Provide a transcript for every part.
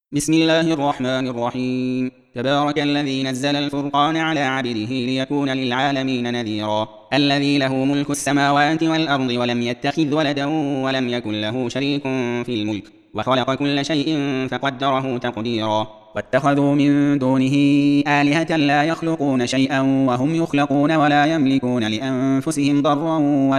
بسم الله الرحمن الرحيم. تبارك الذي نزل الفرقان على عبده ليكون للعالمين نذيرا. الذي له ملك السماوات والأرض ولم يتخذ ولدا ولم يكن له شريك في الملك وخلق كل شيء فقدره تقديرا. واتخذوا من دونه آلهة لا يخلقون شيئا وهم يخلقون ولا يملكون لأنفسهم ضرا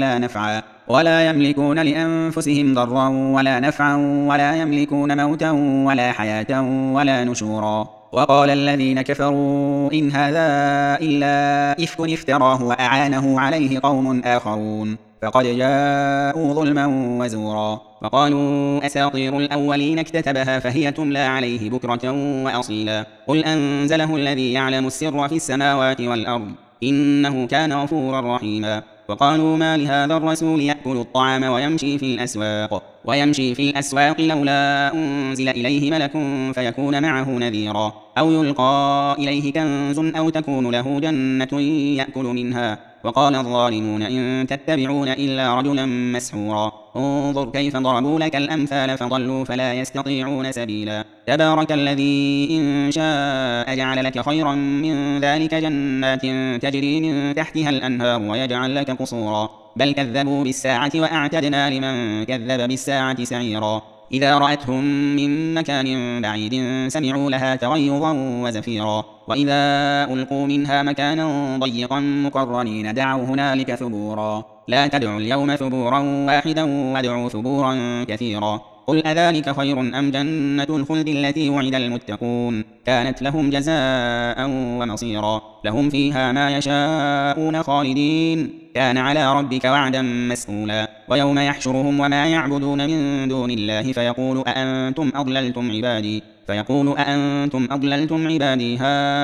ولا نفعا ولا يملكون موتا ولا حياة ولا نشورا. وقال الذين كفروا إن هذا إلا إفك افتراه وأعانه عليه قوم آخرون فقد جاءوا ظلما وزورا. وقالوا أساطير الأولين اكتتبها فهي تملى عليه بكرة وأصيلا. قل أنزله الذي يعلم السر في السماوات والأرض إنه كان غفورا رحيما. وقالوا ما لهذا الرسول يأكل الطعام ويمشي في الأسواق لولا أنزل إليه ملك فيكون معه نذيرا أو يلقى إليه كنز أو تكون له جنة يأكل منها. وقال الظالمون إن تتبعون إلا رجلا مسحورا. انظر كيف ضربوا لك الأمثال فضلوا فلا يستطيعون سبيلا. تبارك الذي إن شاء جعل لك خيرا من ذلك جنات تجري من تحتها الأنهار ويجعل لك قصورا. بل كذبوا بالساعة وأعتدنا لمن كذب بالساعة سعيرا. إذا رأتهم من مكان بعيد سمعوا لها تغيظا وزفيرا. وإذا ألقوا منها مكانا ضيقا مقرنين دعوا هنالك ثبورا. لا تدعوا اليوم ثبورا واحدا وادعوا ثبورا كثيرا. قل أذلك خير أم جنة الخلد التي وعد المتقون كانت لهم جزاء ومصيرا. لهم فيها ما يشاءون خالدين كان على ربك وعدا مسئولا. ويوم يحشرهم وما يعبدون من دون الله فيقول أأنتم أضللتم عبادي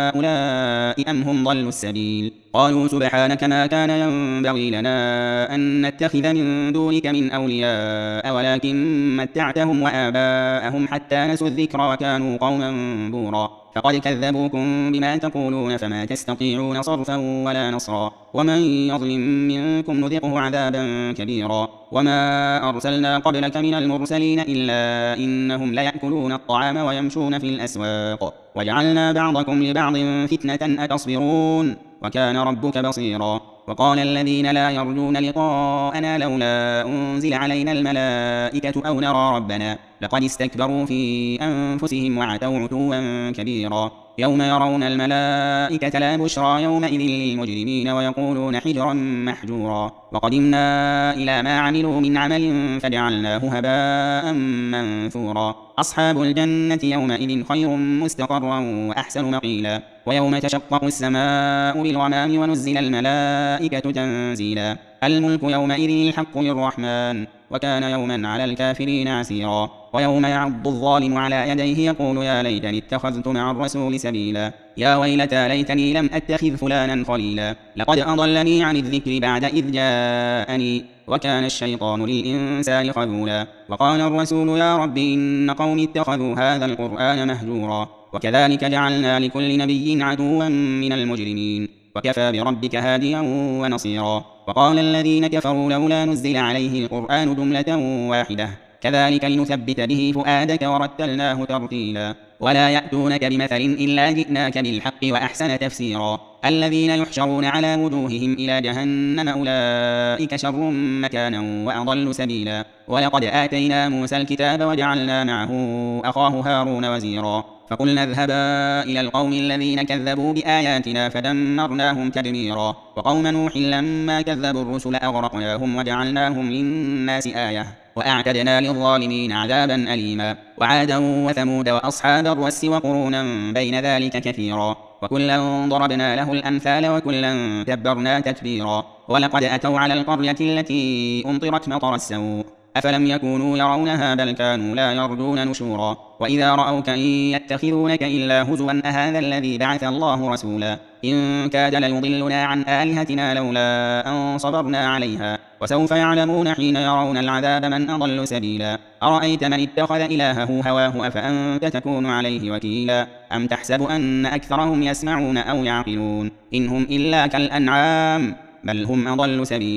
هؤلاء أم هم ضلوا السبيل. قالوا سبحانك ما كان ينبغي لنا أن نتخذ من دونك من أولياء ولكن متعتهم وآباءهم حتى نسوا الذكر وكانوا قوما بورا. فقد كذبوكم بما تقولون فما تستطيعون صرفا ولا نصرا. ومن يظلم منكم نذقه عذابا كبيرا. وما أرسلنا قبلك من المرسلين إلا إنهم ليأكلون الطعام ويمشون في الأسواق وجعلنا بعضكم لبعض فتنة أتصبرون وكان ربك بصيرا. وقال الذين لا يرجون لقاءنا لولا أنزل علينا الملائكة أو نرى ربنا لقد استكبروا في أنفسهم وعتوا عتوا كبيرا. يوم يرون الملائكة لا بشرى يومئذ للمجرمين ويقولون حجرا محجورا. وقدمنا إلى ما عملوا من عمل فجعلناه هباء منثورا. أصحاب الجنة يومئذ خير مستقرا وأحسن مقيلا. ويوم تشقق السماء بالغمام ونزل الملائكة تنزيلا. الملك يومئذ الحق للرحمن وكان يوما على الكافرين عسيرا. ويوم يعض الظالم على يديه يقول يا ليتني اتخذت مع الرسول سبيلا. يا ويلتى ليتني لم أتخذ فلانا خليلا لقد أضلني عن الذكر بعد إذ جاءني وكان الشيطان للإنسان خذولا. وقال الرسول يا رب إن قومي اتخذوا هذا القرآن مهجورا. وكذلك جعلنا لكل نبي عدوا من المجرمين وكفى بربك هاديا ونصيرا. وقال الذين كفروا لولا نزل عليه القرآن جملة واحدة كذلك لنثبت به فؤادك ورتلناه ترتيلا. ولا يأتونك بمثل إلا جئناك بالحق وأحسن تفسيرا. الذين يحشرون على وجوههم إلى جهنم أولئك شر مكانا وأضل سبيلا. ولقد آتينا موسى الكتاب وجعلنا معه أخاه هارون وزيرا. فقلنا اذهبا إلى القوم الذين كذبوا بآياتنا فدمرناهم تدميرا. وقوم نوح لما كذبوا الرسل أغرقناهم وجعلناهم للناس آية وأعتدنا للظالمين عذابا أليما. وعادا وثمود وأصحاب الرس وقرونا بين ذلك كثيرا. وكلا ضربنا له الأمثال وكلا تبرنا تتبيرا. ولقد أتوا على القرية التي أمطرت مطر السوء أفلم يكونوا يرونها بل كانوا لا يرجون نشورا. وإذا رأوك إن يتخذونك إلا هزوا أهذا الذي بعث الله رسولا إن كاد ليضلنا عن آلهتنا لولا أن صبرنا عليها. وسوف يعلمون حين يرون العذاب من أضل سبيلا. أرأيت من اتخذ إلهه هواه أفأنت تكون عليه وكيلا. أم تحسب أن أكثرهم يسمعون أو يعقلون إن هم إلا كالأنعام بل هم أضل سبيلا.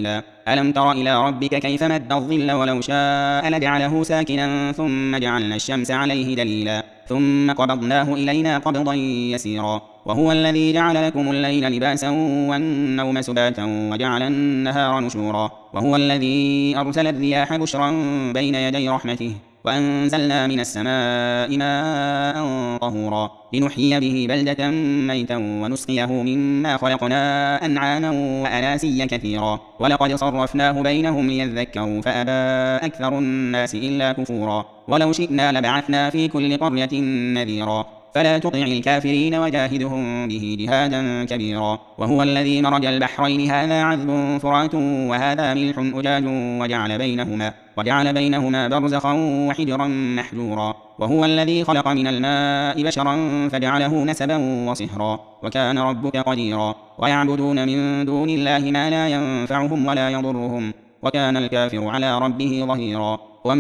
ألم تر إلى ربك كيف مد الظل ولو شاء لجعله ساكنا ثم جعلنا الشمس عليه دليلا ثم قبضناه إلينا قبضا يسيرا وهو الذي جعل لكم الليل لباسا والنوم سباتا وجعل النهار نشورا وهو الذي أرسل الرياح بشرا بين يدي رحمته وأنزلنا من السماء ماء طهورا لنحيي به بلدة ميتا ونسقيه مما خلقنا أنعاما وأناسيا كثيرا ولقد صرفناه بينهم ليذكروا فأبى أكثر الناس إلا كفورا ولو شئنا لبعثنا في كل قرية نذيرا فلا تطع الكافرين وجاهدهم به جهادا كبيرا وهو الذي مرج البحرين هذا عذب فرات وهذا ملح أجاج وجعل بينهما برزخا وحجرا محجورا وهو الذي خلق من الماء بشرا فجعله نسبا وصهرا وكان ربك قديرا ويعبدون من دون الله ما لا ينفعهم ولا يضرهم وكان الكافر على ربه ظهيرا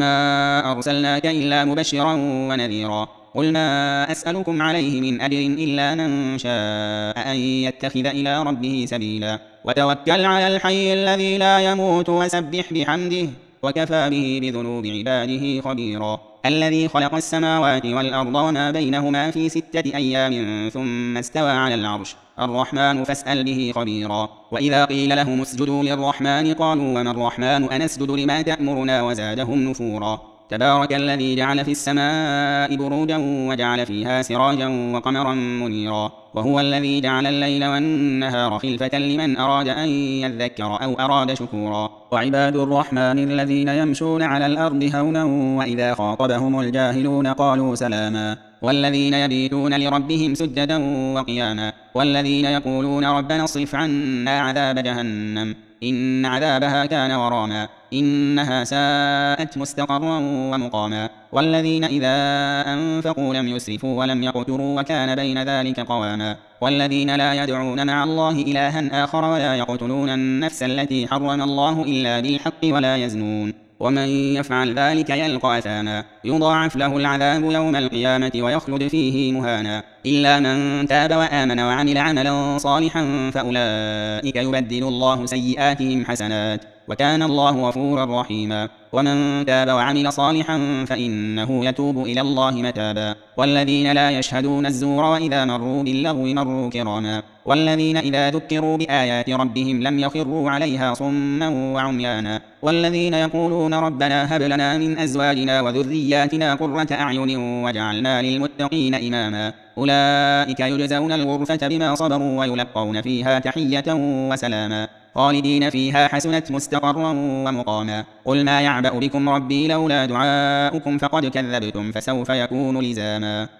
وما أرسلناك إلا مبشرا ونذيرا قل ما أسألكم عليه من أجر إلا من شاء أن يتخذ إلى ربه سبيلا وتوكل على الحي الذي لا يموت وسبح بحمده وكفى به بذنوب عباده خبيرا الذي خلق السماوات والأرض وما بينهما في 6 أيام ثم استوى على العرش الرحمن فاسأل به خبيرا وإذا قيل لهم اسجدوا للرحمن قالوا وما الرحمن أنسجد لما تأمرنا وزادهم نفورا تبارك الذي جعل في السماء بروجا وجعل فيها سراجا وقمرا منيرا وهو الذي جعل الليل والنهار خلفة لمن أراد أن يذكر أو أراد شكورا وعباد الرحمن الذين يمشون على الأرض هونا وإذا خاطبهم الجاهلون قالوا سلاما والذين يبيتون لربهم سجدا وقياما والذين يقولون ربنا اصرف عنا عذاب جهنم إن عذابها كان غراما إنها ساءت مستقرا ومقاما والذين إذا أنفقوا لم يسرفوا ولم يقتروا وكان بين ذلك قواما والذين لا يدعون مع الله إلها آخر ولا يقتلون النفس التي حرم الله إلا بالحق ولا يزنون ومن يفعل ذلك يلقى أثاما يضاعف له العذاب يوم القيامة ويخلد فيه مهانا إلا من تاب وآمن وعمل عملا صالحا فأولئك يبدل الله سيئاتهم حسنات وكان الله غفورا رحيما ومن تاب وعمل صالحا فإنه يتوب إلى الله متابا والذين لا يشهدون الزور وإذا مروا باللغو مروا كراما والذين إذا ذكروا بآيات ربهم لم يخروا عليها صما وعميانا والذين يقولون ربنا هب لنا من أزواجنا وذرياتنا قرة أعين وجعلنا للمتقين إماما أولئك يجزون الغرفة بما صبروا ويلقون فيها تحية وسلاما خالدين فيها حسنت مستقرا ومقاما قل ما يعبأ بكم ربي لولا دعاؤكم فقد كذبتم فسوف يكون لزاما